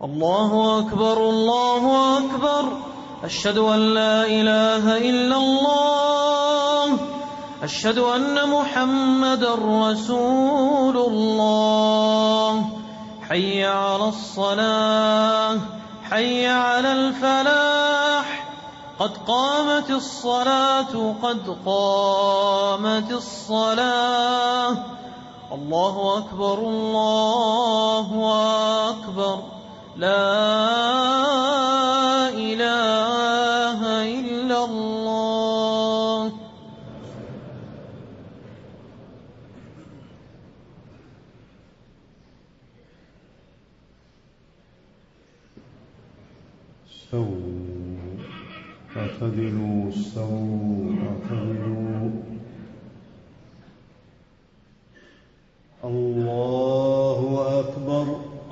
الله أكبر الله أكبر. أشهد أن لا إله إلا الله. أشهد أن محمدًا رسول الله. حي على الصلاة حي على الفلاح. قد قامت الصلاة قد قامت الصلاة. الله أكبر الله أكبر. لا إله إلا الله. استووا اعتدلوا استووا اعتدلوا. الله أكبر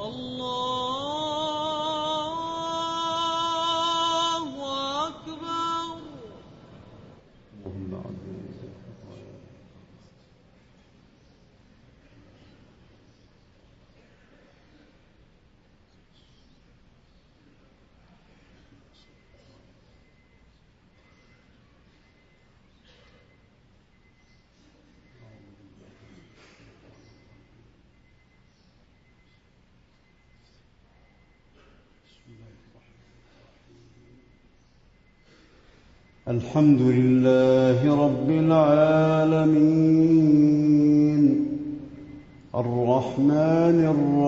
الله أكبر. اللهم الحمد لله رب العالمين الرحمن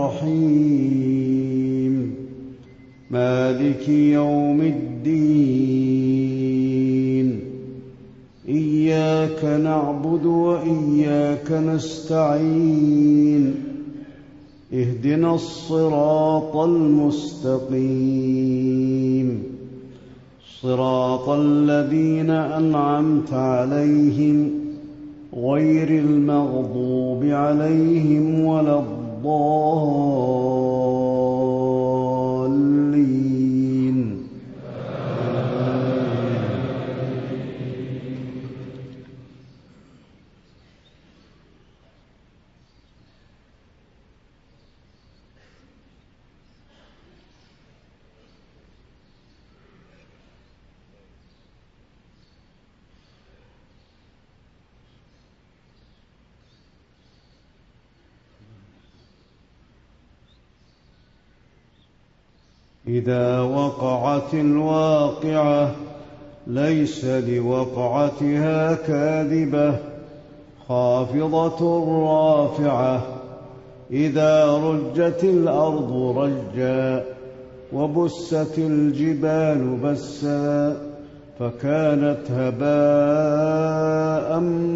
الرحيم مالك يوم الدين. إياك نعبد وإياك نستعين. اهدنا الصراط المستقيم صراط الذين أنعمت عليهم غير المغضوب عليهم ولا الضالين. إذا وقعت الواقعة ليس لوقعتها كاذبة خافضة رافعة. إذا رجت الأرض رجا وبست الجبال بسا فكانت هباء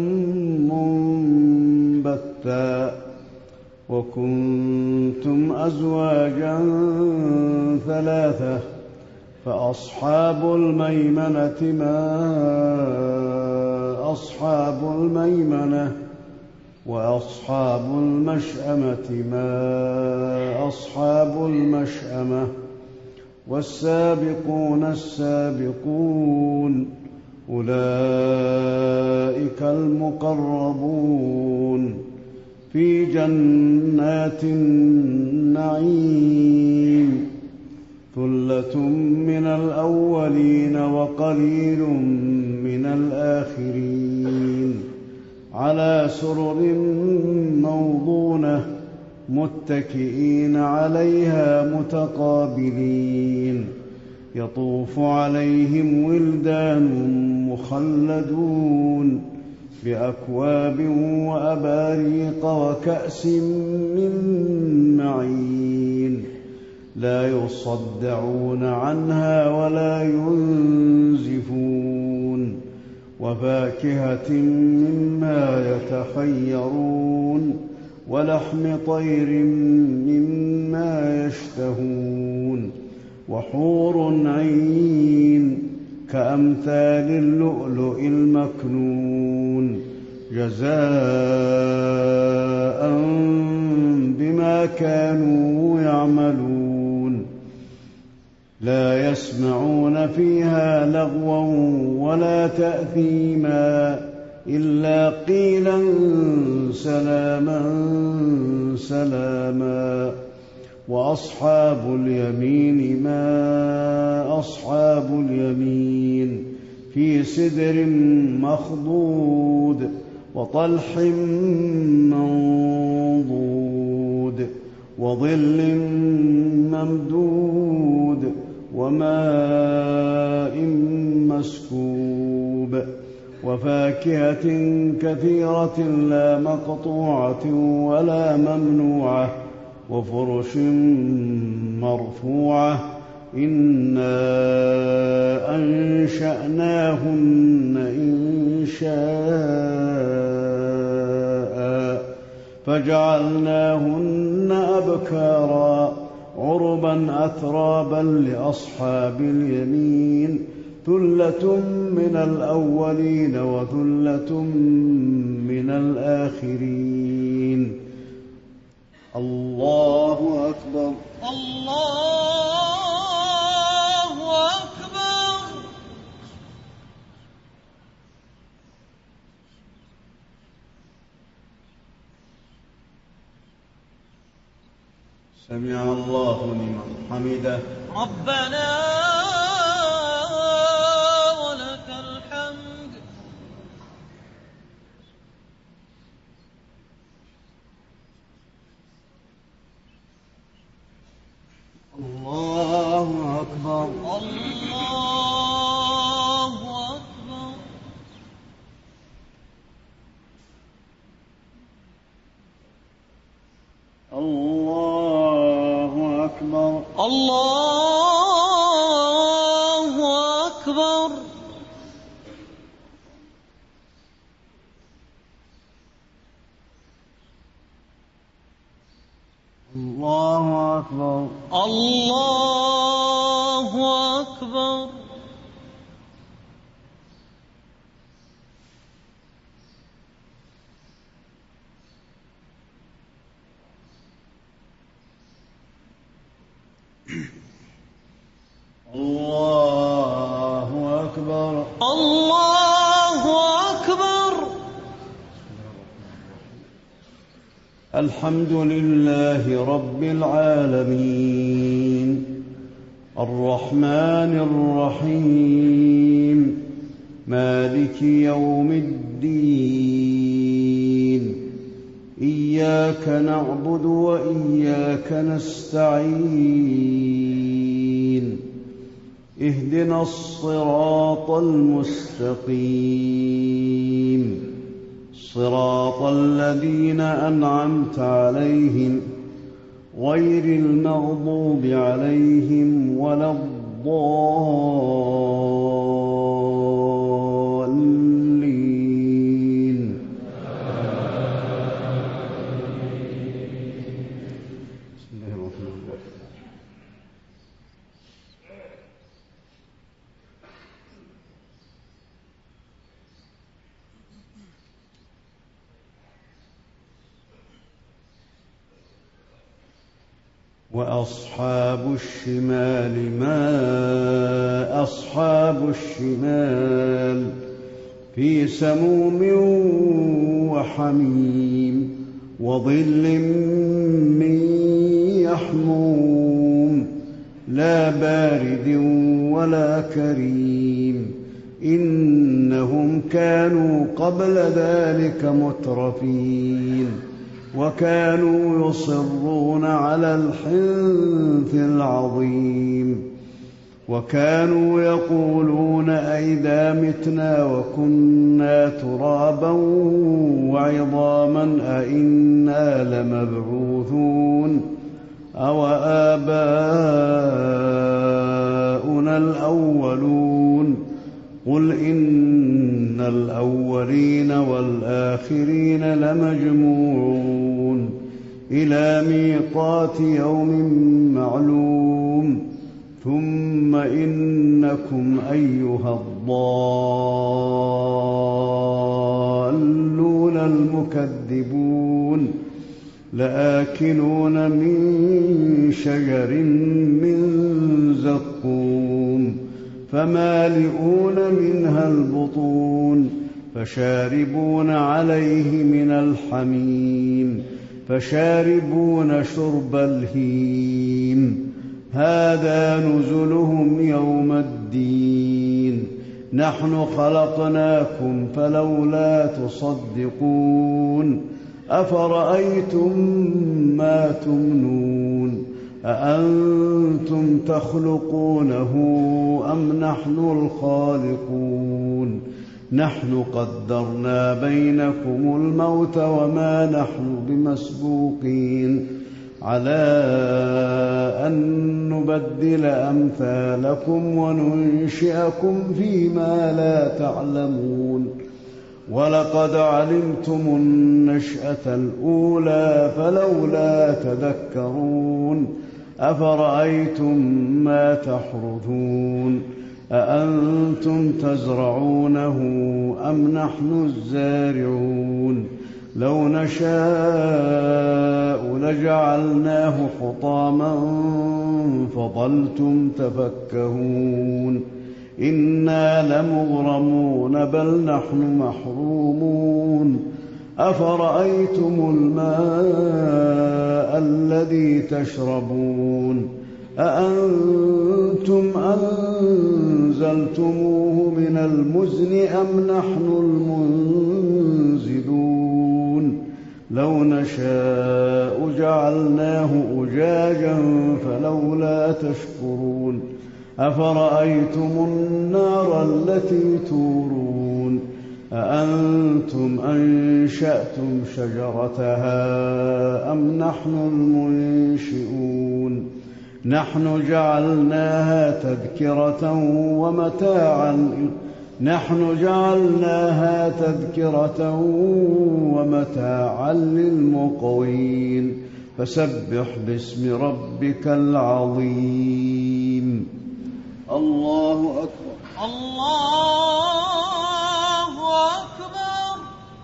منبثا. وكنتم أزواجا ثلاثة فأصحاب الميمنة ما أصحاب الميمنة وأصحاب المشأمة ما أصحاب المشأمة. والسابقون السابقون أولئك المقربون في جنات النعيم. ثلة من الأولين وقليل من الآخرين. على سرر موضونة متكئين عليها متقابلين. يطوف عليهم ولدان مخلدون بأكواب وأباريق وكأس من معين. لا يصدعون عنها ولا ينزفون. وفاكهة مما يتخيرون ولحم طير مما يشتهون. وحور عين كأمثال اللؤلؤ المكنون جزاء بما كانوا يعملون. لا يسمعون فيها لغوا ولا تأثيما إلا قيلا سلاما سلاما. وأصحاب اليمين ما أصحاب اليمين في سدر مخضود وطلح منضود وظل ممدود وماء مسكوب وفاكهة كثيرة لا مقطوعة ولا ممنوعة وفرش مرفوعة إنا أنشأناهن إنشاء فجعلناهن أبكارا عربا أترابا لأصحاب اليمين ثلة من الأولين وثلة من الآخرين. الله أكبر. الله أكبر. سمع الله لمن حمده. ربنا ولك الحمد. الله أكبر. الله أكبر. الله أكبر. الله أكبر. الله أكبر. الله أكبر. الله أكبر. الله أكبر. الحمد لله رب العالمين الرحمن الرحيم مالك يوم الدين إياك نعبد وإياك نستعين اهدنا الصراط المستقيم صراط الذين أنعمت عليهم غير المغضوب عليهم ولا الضالين. بسم الله الرحمن الرحيم. وأصحاب الشمال ما أصحاب الشمال في سموم وحميم وظل من يحموم لا بارد ولا كريم إنهم كانوا قبل ذلك مترفين وكانوا يصرون على الحنث العظيم وكانوا يقولون أئذا متنا وكنا ترابا وعظاما أئنا لمبعوثون أو آباؤنا الأولون قل إن الأولين والآخرين لمجموعون إلى ميقات يوم معلوم ثم إنكم أيها الضالون المكذبون لآكلون من شجر من زقوم فمالئون منها البطون فشاربون عليه من الحميم فشاربون شرب الهيم هذا نزلهم يوم الدين نحن خلقناكم فلولا تصدقون أفرأيتم ما تمنون أأنتم تخلقونه أم نحن الخالقون نحن قدرنا بينكم الموت وما نحن بمسبوقين على أن نبدل أمثالكم وننشئكم فيما لا تعلمون ولقد علمتم النشأة الأولى فلولا تذكرون أفرأيتم ما تحرثون أأنتم تزرعونه أم نحن الزارعون لو نشاء لجعلناه حطاما فظلتم تفكهون إنا لمغرمون بل نحن محرومون أفرأيتم الماء الذي تشربون أأنتم أنزلتموه من المزن أم نحن المنزلون لو نشاء جعلناه أجاجا فلولا تشكرون أفرأيتم النار التي تورون أأنتم أنشأتم شجرتها أم نحن المنشئون نحن جعلناها تذكرة ومتاعا للمقوين فسبح باسم ربك العظيم الله أكبر الله أكبر.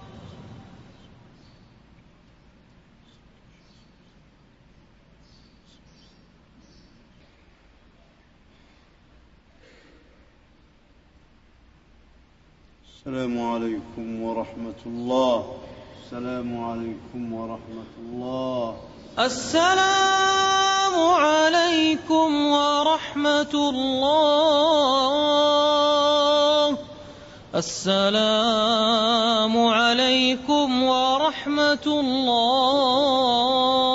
السلام عليكم ورحمة الله. السلام عليكم ورحمة الله. السلام عليكم ورحمة الله. السلام عليكم ورحمة الله.